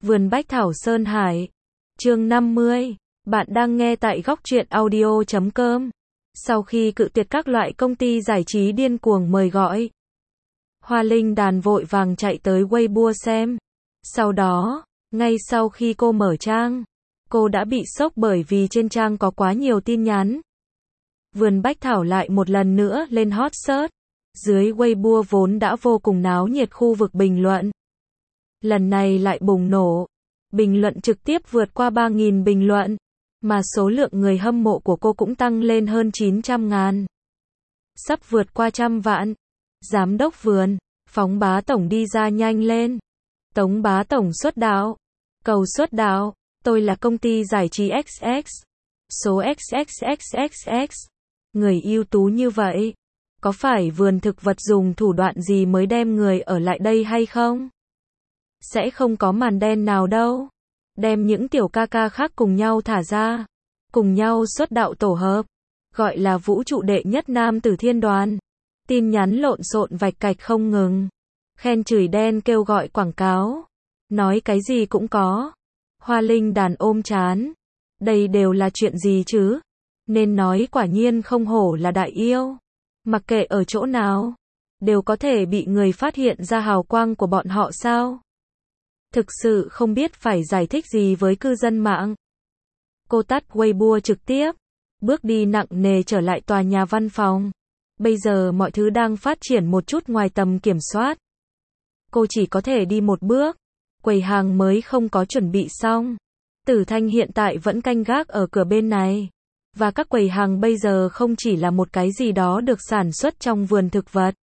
Vườn Bách Thảo Sơn Hải. Chương 50. Bạn đang nghe tại góc truyện audio.com. Sau khi cự tuyệt các loại công ty giải trí điên cuồng mời gọi, Hoa Linh Đàn vội vàng chạy tới Weibo xem. Sau đó, ngay sau khi cô mở trang, cô đã bị sốc bởi vì trên trang có quá nhiều tin nhắn. Vườn Bách Thảo lại một lần nữa lên hot search. Dưới Weibo vốn đã vô cùng náo nhiệt khu vực bình luận, lần này lại bùng nổ. Bình luận trực tiếp vượt qua 3.000 bình luận, mà số lượng người hâm mộ của cô cũng tăng lên hơn 900.000. Sắp vượt qua 100 vạn. Giám đốc vườn, phóng bá tổng đi ra nhanh lên. Tống bá tổng xuất đạo. Cầu xuất đạo, tôi là công ty giải trí XX. Số XXXXX. Người ưu tú như vậy, có phải vườn thực vật dùng thủ đoạn gì mới đem người ở lại đây hay không? Sẽ không có màn đen nào đâu. Đem những tiểu ca ca khác cùng nhau thả ra, cùng nhau xuất đạo tổ hợp, gọi là vũ trụ đệ nhất nam tử thiên đoàn. Tin nhắn lộn xộn vạch cạch không ngừng. Khen chửi đen kêu gọi quảng cáo. Nói cái gì cũng có. Hoa Linh Đàn ôm chán. Đây đều là chuyện gì chứ? Nên nói quả nhiên không hổ là đại yêu. Mặc kệ ở chỗ nào, đều có thể bị người phát hiện ra hào quang của bọn họ sao? Thực sự không biết phải giải thích gì với cư dân mạng. Cô tắt Weibo trực tiếp, bước đi nặng nề trở lại tòa nhà văn phòng. Bây giờ mọi thứ đang phát triển một chút ngoài tầm kiểm soát. Cô chỉ có thể đi một bước. Quầy hàng mới không có chuẩn bị xong. Tử Thanh hiện tại vẫn canh gác ở cửa bên này. Và các quầy hàng bây giờ không chỉ là một cái gì đó được sản xuất trong vườn thực vật.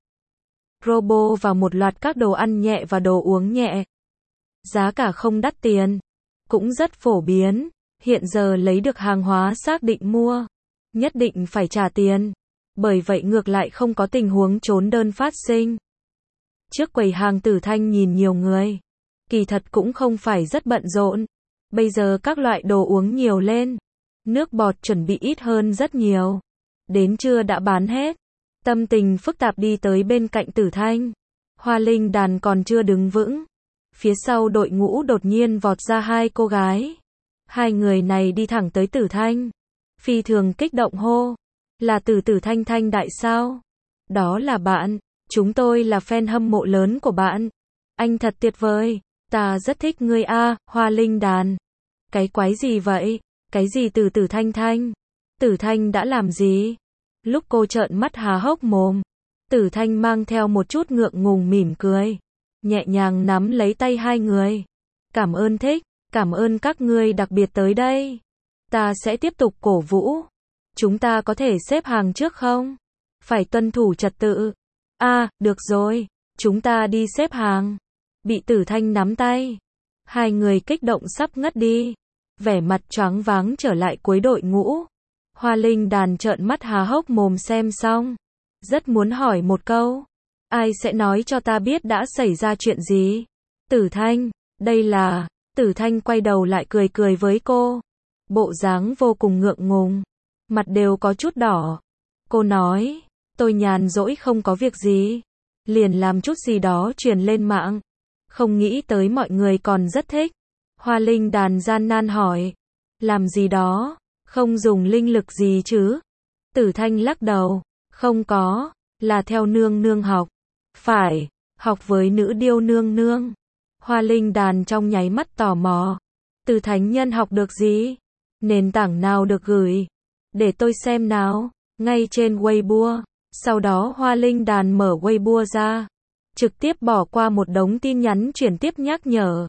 Robo và một loạt các đồ ăn nhẹ và đồ uống nhẹ. Giá cả không đắt tiền, cũng rất phổ biến. Hiện giờ lấy được hàng hóa xác định mua, nhất định phải trả tiền. Bởi vậy ngược lại không có tình huống trốn đơn phát sinh. Trước quầy hàng Tử Thanh nhìn nhiều người, kỳ thật cũng không phải rất bận rộn. Bây giờ các loại đồ uống nhiều lên, nước bọt chuẩn bị ít hơn rất nhiều. Đến trưa đã bán hết. Tâm tình phức tạp đi tới bên cạnh Tử Thanh. Hoa Linh Đàn còn chưa đứng vững. Phía sau đội ngũ đột nhiên vọt ra hai cô gái. Hai người này đi thẳng tới Tử Thanh. Phi thường kích động hô. Là Tử Thanh Thanh đại sao? Đó là bạn. Chúng tôi là fan hâm mộ lớn của bạn. Anh thật tuyệt vời. Ta rất thích ngươi a, Hoa Linh Đàn. Cái quái gì vậy? Cái gì Tử Thanh Thanh? Tử Thanh đã làm gì? Lúc cô trợn mắt há hốc mồm, Tử Thanh mang theo một chút ngượng ngùng mỉm cười, nhẹ nhàng nắm lấy tay hai người. Cảm ơn thích, cảm ơn các ngươi đặc biệt tới đây. Ta sẽ tiếp tục cổ vũ. Chúng ta có thể xếp hàng trước không? Phải tuân thủ trật tự. Được rồi, chúng ta đi xếp hàng. Bị Tử Thanh nắm tay, hai người kích động sắp ngất đi, vẻ mặt choáng váng trở lại cuối đội ngũ. Hoa Linh Đàn trợn mắt há hốc mồm xem xong, rất muốn hỏi một câu. Ai sẽ nói cho ta biết đã xảy ra chuyện gì? Tử Thanh, đây là... Tử Thanh quay đầu lại cười cười với cô. Bộ dáng vô cùng ngượng ngùng, mặt đều có chút đỏ. Cô nói, tôi nhàn rỗi không có việc gì, liền làm chút gì đó truyền lên mạng. Không nghĩ tới mọi người còn rất thích. Hoa Linh Đàn gian nan hỏi, làm gì đó? Không dùng linh lực gì chứ? Tử Thanh lắc đầu, không có, là theo nương nương học. Phải, học với nữ điêu nương nương. Hoa Linh Đàn trong nháy mắt tò mò. Từ thánh nhân học được gì? Nền tảng nào được gửi? Để tôi xem nào. Ngay trên Weibo. Sau đó Hoa Linh Đàn mở Weibo ra, trực tiếp bỏ qua một đống tin nhắn chuyển tiếp nhắc nhở.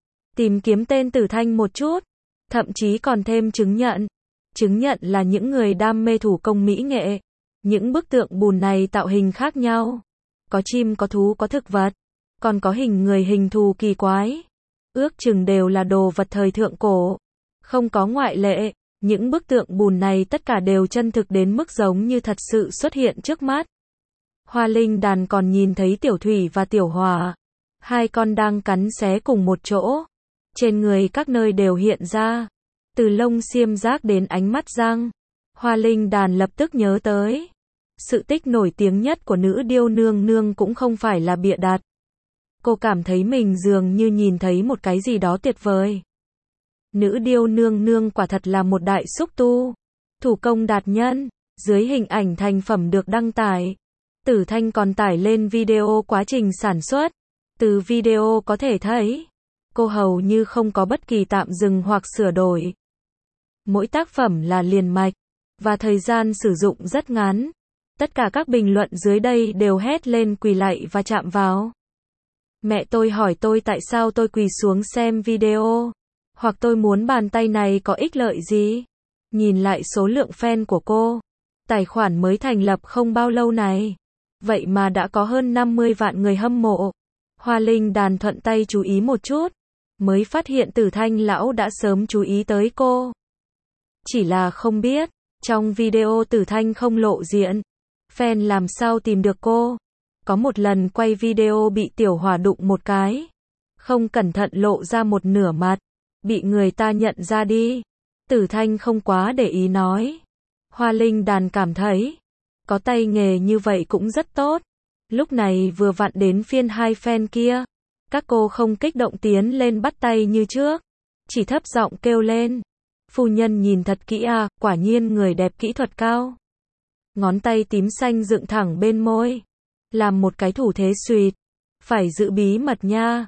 Tìm kiếm tên Tử Thanh một chút. Thậm chí còn thêm chứng nhận. Chứng nhận là những người đam mê thủ công mỹ nghệ. Những bức tượng bùn này tạo hình khác nhau. Có chim, có thú, có thực vật. Còn có hình người, hình thù kỳ quái. Ước chừng đều là đồ vật thời thượng cổ. Không có ngoại lệ. Những bức tượng bùn này tất cả đều chân thực đến mức giống như thật sự xuất hiện trước mắt. Hoa Linh Đàn còn nhìn thấy Tiểu Thủy và Tiểu Hỏa. Hai con đang cắn xé cùng một chỗ. Trên người các nơi đều hiện ra. Từ lông xiêm giác đến ánh mắt răng. Hoa Linh Đàn lập tức nhớ tới. Sự tích nổi tiếng nhất của nữ điêu nương nương cũng không phải là bịa đặt. Cô cảm thấy mình dường như nhìn thấy một cái gì đó tuyệt vời. Nữ điêu nương nương quả thật là một đại xúc tu. Thủ công đạt nhân. Dưới hình ảnh thành phẩm được đăng tải, Tử Thanh còn tải lên video quá trình sản xuất. Từ video có thể thấy, cô hầu như không có bất kỳ tạm dừng hoặc sửa đổi. Mỗi tác phẩm là liền mạch, và thời gian sử dụng rất ngắn. Tất cả các bình luận dưới đây đều hét lên quỳ lạy và chạm vào. Mẹ tôi hỏi tôi tại sao tôi quỳ xuống xem video, hoặc tôi muốn bàn tay này có ích lợi gì. Nhìn lại số lượng fan của cô, tài khoản mới thành lập không bao lâu này, vậy mà đã có hơn 50 vạn người hâm mộ. Hoa Linh Đàn thuận tay chú ý một chút, mới phát hiện Tử Thanh lão đã sớm chú ý tới cô. Chỉ là không biết, trong video Tử Thanh không lộ diện, fan làm sao tìm được cô. Có một lần quay video bị tiểu hỏa đụng một cái, không cẩn thận lộ ra một nửa mặt, bị người ta nhận ra đi. Tử Thanh không quá để ý nói. Hoa Linh Đàn cảm thấy, có tay nghề như vậy cũng rất tốt. Lúc này vừa vặn đến phiên hai fan kia. Các cô không kích động tiến lên bắt tay như trước, chỉ thấp giọng kêu lên. Phu nhân nhìn thật kỹ à, quả nhiên người đẹp kỹ thuật cao. Ngón tay tím xanh dựng thẳng bên môi, làm một cái thủ thế suýt. Phải giữ bí mật nha.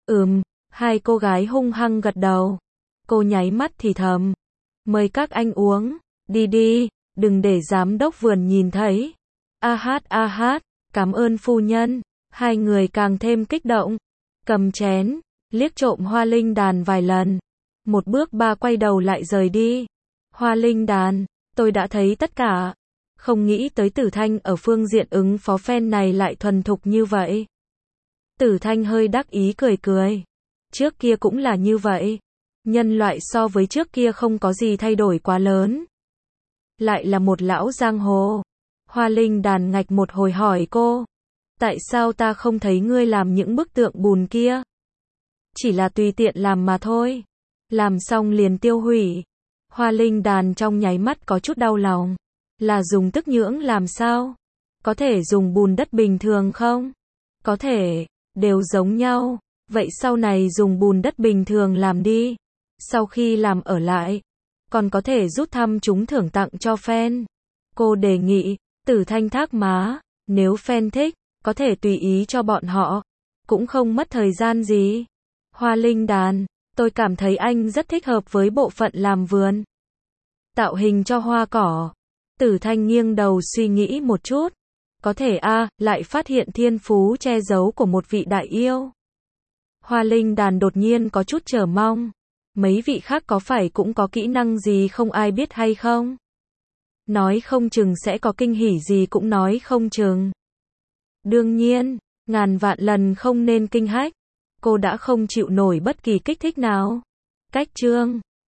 Hai cô gái hung hăng gật đầu. Cô nháy mắt thì thầm. Mời các anh uống, đi đi, đừng để giám đốc vườn nhìn thấy. A hát, cảm ơn phu nhân. Hai người càng thêm kích động. Cầm chén, liếc trộm Hoa Linh Đàn vài lần. Một bước ba quay đầu lại rời đi. Hoa Linh Đàn, tôi đã thấy tất cả. Không nghĩ tới Tử Thanh ở phương diện ứng phó fan này lại thuần thục như vậy. Tử Thanh hơi đắc ý cười cười. Trước kia cũng là như vậy. Nhân loại so với trước kia không có gì thay đổi quá lớn. Lại là một lão giang hồ. Hoa Linh Đàn ngạch một hồi hỏi cô. Tại sao ta không thấy ngươi làm những bức tượng bùn kia? Chỉ là tùy tiện làm mà thôi. Làm xong liền tiêu hủy. Hoa Linh Đàn trong nháy mắt có chút đau lòng. Là dùng tức nhưỡng làm sao? Có thể dùng bùn đất bình thường không? Có thể, đều giống nhau. Vậy sau này dùng bùn đất bình thường làm đi. Sau khi làm ở lại, còn có thể rút thăm trúng thưởng tặng cho fan. Cô đề nghị, Tử Thanh thác má, nếu fan thích, có thể tùy ý cho bọn họ. Cũng không mất thời gian gì. Hoa Linh Đàn, tôi cảm thấy anh rất thích hợp với bộ phận làm vườn. Tạo hình cho hoa cỏ. Tử Thanh nghiêng đầu suy nghĩ một chút. Có thể lại phát hiện thiên phú che giấu của một vị đại yêu. Hoa Linh Đàn đột nhiên có chút chờ mong. Mấy vị khác có phải cũng có kỹ năng gì không ai biết hay không? Nói không chừng sẽ có kinh hỉ gì cũng nói không chừng. Đương nhiên, ngàn vạn lần không nên kinh hách. Cô đã không chịu nổi bất kỳ kích thích nào. Cách chương